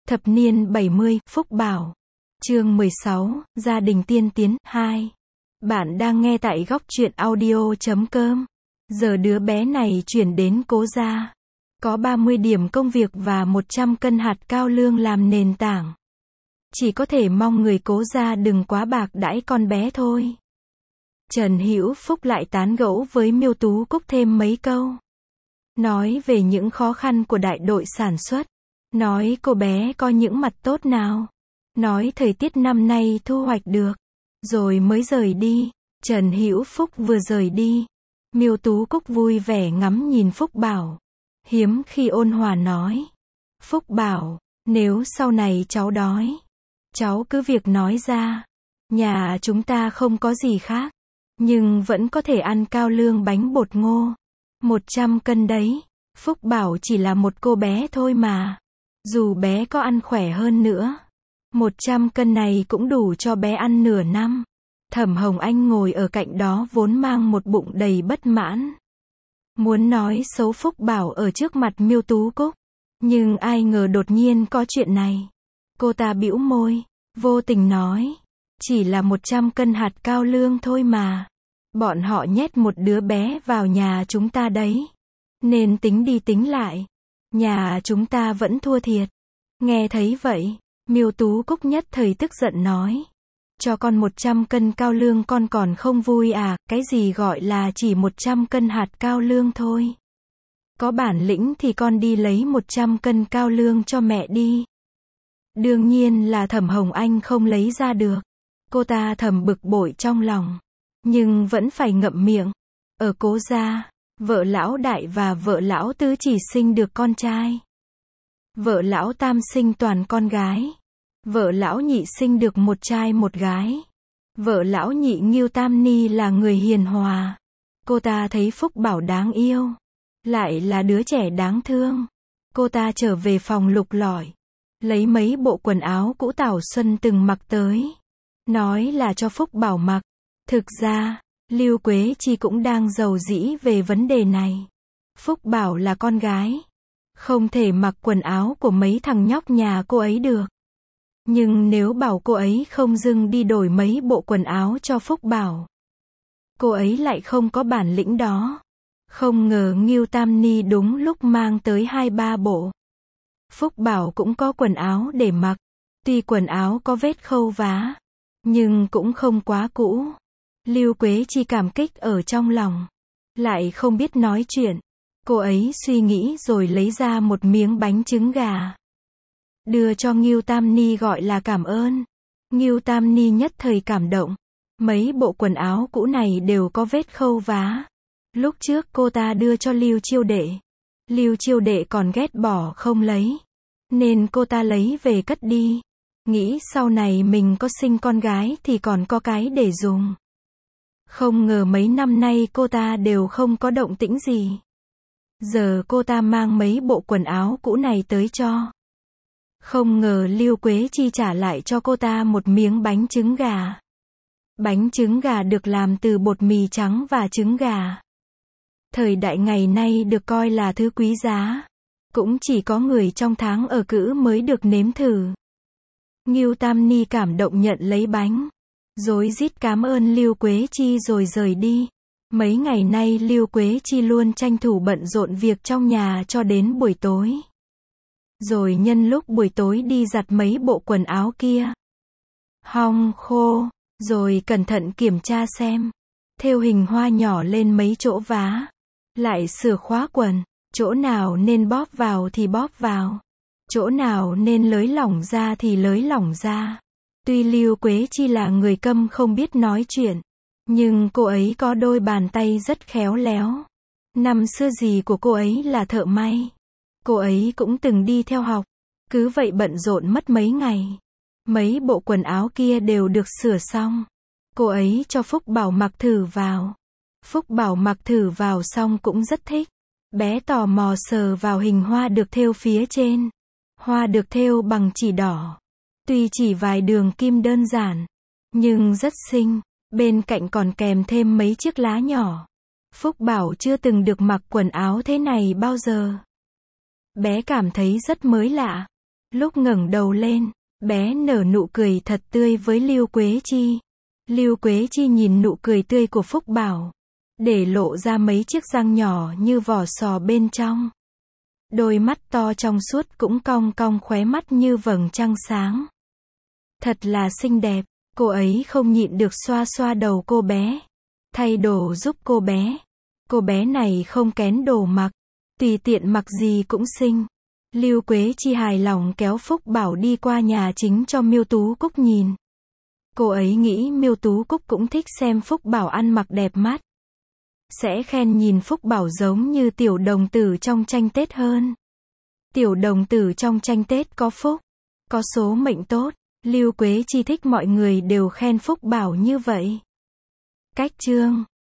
Thập niên 70, Phúc Bảo. Chương 16, Gia đình tiên tiến, 2. Bạn đang nghe tại góc truyện audio.com. Giờ đứa bé này chuyển đến Cố gia. Có 30 điểm công việc và 100 cân hạt cao lương làm nền tảng. Chỉ có thể mong người Cố gia đừng quá bạc đãi con bé thôi. Trần Hữu Phúc lại tán gẫu với Miêu Tú Cúc thêm mấy câu. Nói về những khó khăn của đại đội sản xuất. Nói cô bé có những mặt tốt nào. Nói thời tiết năm nay thu hoạch được. Rồi mới rời đi. Trần Hữu Phúc vừa rời đi. Miêu Tú Cúc vui vẻ ngắm nhìn Phúc Bảo. Hiếm khi ôn hòa nói. Phúc Bảo, nếu sau này cháu đói, cháu cứ việc nói ra. Nhà chúng ta không có gì khác. Nhưng vẫn có thể ăn cao lương bánh bột ngô. 100 cân đấy. Phúc Bảo chỉ là một cô bé thôi mà. Dù bé có ăn khỏe hơn nữa, 100 cân này cũng đủ cho bé ăn nửa năm. Thẩm Hồng Anh ngồi ở cạnh đó vốn mang một bụng đầy bất mãn. Muốn nói xấu Phúc Bảo ở trước mặt Miêu Tú Cúc. Nhưng ai ngờ đột nhiên có chuyện này. Cô ta bĩu môi, vô tình nói. Chỉ là 100 cân hạt cao lương thôi mà. Bọn họ nhét một đứa bé vào nhà chúng ta đấy. Nên tính đi tính lại. Nhà chúng ta vẫn thua thiệt. Nghe thấy vậy, Miêu Tú Cúc nhất thời tức giận nói. Cho con 100 cân cao lương con còn không vui à, cái gì gọi là chỉ 100 cân hạt cao lương thôi. Có bản lĩnh thì con đi lấy 100 cân cao lương cho mẹ đi. Đương nhiên là Thẩm Hồng Anh không lấy ra được. Cô ta thầm bực bội trong lòng. Nhưng vẫn phải ngậm miệng. Ở Cố gia, vợ lão đại và vợ lão tứ chỉ sinh được con trai. Vợ lão tam sinh toàn con gái. Vợ lão nhị sinh được một trai một gái. Vợ lão nhị Ngưu Tam Ni là người hiền hòa. Cô ta thấy Phúc Bảo đáng yêu. Lại là đứa trẻ đáng thương. Cô ta trở về phòng lục lọi. Lấy mấy bộ quần áo cũ Tảo Xuân từng mặc tới. Nói là cho Phúc Bảo mặc. Thực ra, Lưu Quế Chi cũng đang rầu rĩ về vấn đề này. Phúc Bảo là con gái. Không thể mặc quần áo của mấy thằng nhóc nhà cô ấy được. Nhưng nếu bảo cô ấy không dưng đi đổi mấy bộ quần áo cho Phúc Bảo. Cô ấy lại không có bản lĩnh đó. Không ngờ Ngưu Tam Ni đúng lúc mang tới 2-3 bộ. Phúc Bảo cũng có quần áo để mặc. Tuy quần áo có vết khâu vá. Nhưng cũng không quá cũ. Lưu Quế Chi cảm kích ở trong lòng. Lại không biết nói chuyện. Cô ấy suy nghĩ rồi lấy ra một miếng bánh trứng gà. Đưa cho Ngưu Tam Ni gọi là cảm ơn. Ngưu Tam Ni nhất thời cảm động. Mấy bộ quần áo cũ này đều có vết khâu vá. Lúc trước cô ta đưa cho Lưu Chiêu Đệ. Lưu Chiêu Đệ còn ghét bỏ không lấy. Nên cô ta lấy về cất đi. Nghĩ sau này mình có sinh con gái thì còn có cái để dùng. Không ngờ mấy năm nay cô ta đều không có động tĩnh gì. Giờ cô ta mang mấy bộ quần áo cũ này tới cho. Không ngờ Lưu Quế Chi trả lại cho cô ta một miếng bánh trứng gà. Bánh trứng gà được làm từ bột mì trắng và trứng gà. Thời đại ngày nay được coi là thứ quý giá. Cũng chỉ có người trong tháng ở cữ mới được nếm thử. Ngưu Tam Ni cảm động nhận lấy bánh. Rối rít cảm ơn Lưu Quế Chi rồi rời đi. Mấy ngày nay Lưu Quế Chi luôn tranh thủ bận rộn việc trong nhà cho đến buổi tối. Rồi nhân lúc buổi tối đi giặt mấy bộ quần áo kia. Hong khô, rồi cẩn thận kiểm tra xem. Thêu hình hoa nhỏ lên mấy chỗ vá. Lại sửa khóa quần. Chỗ nào nên bóp vào thì bóp vào. Chỗ nào nên lới lỏng ra thì lới lỏng ra. Tuy Lưu Quế Chi là người câm không biết nói chuyện. Nhưng cô ấy có đôi bàn tay rất khéo léo. Năm xưa dì của cô ấy là thợ may. Cô ấy cũng từng đi theo học. Cứ vậy bận rộn mất mấy ngày. Mấy bộ quần áo kia đều được sửa xong. Cô ấy cho Phúc Bảo mặc thử vào. Phúc Bảo mặc thử vào xong cũng rất thích. Bé tò mò sờ vào hình hoa được thêu phía trên. Hoa được thêu bằng chỉ đỏ. Tuy chỉ vài đường kim đơn giản. Nhưng rất xinh. Bên cạnh còn kèm thêm mấy chiếc lá nhỏ. Phúc Bảo chưa từng được mặc quần áo thế này bao giờ. Bé cảm thấy rất mới lạ. Lúc ngẩng đầu lên, bé nở nụ cười thật tươi với Lưu Quế Chi. Lưu Quế Chi nhìn nụ cười tươi của Phúc Bảo, để lộ ra mấy chiếc răng nhỏ như vỏ sò bên trong. Đôi mắt to trong suốt cũng cong cong khóe mắt như vầng trăng sáng. Thật là xinh đẹp, cô ấy không nhịn được xoa xoa đầu cô bé. Thay đồ giúp cô bé. Cô bé này không kén đồ mặc, tùy tiện mặc gì cũng xinh. Lưu Quế Chi hài lòng kéo Phúc Bảo đi qua nhà chính cho Miêu Tú Cúc nhìn. Cô ấy nghĩ Miêu Tú Cúc cũng thích xem Phúc Bảo ăn mặc đẹp mắt. Sẽ khen nhìn Phúc Bảo giống như tiểu đồng tử trong tranh Tết hơn. Tiểu đồng tử trong tranh Tết có phúc, có số mệnh tốt. Lưu Quế Chi thích mọi người đều khen Phúc Bảo như vậy. Cách chương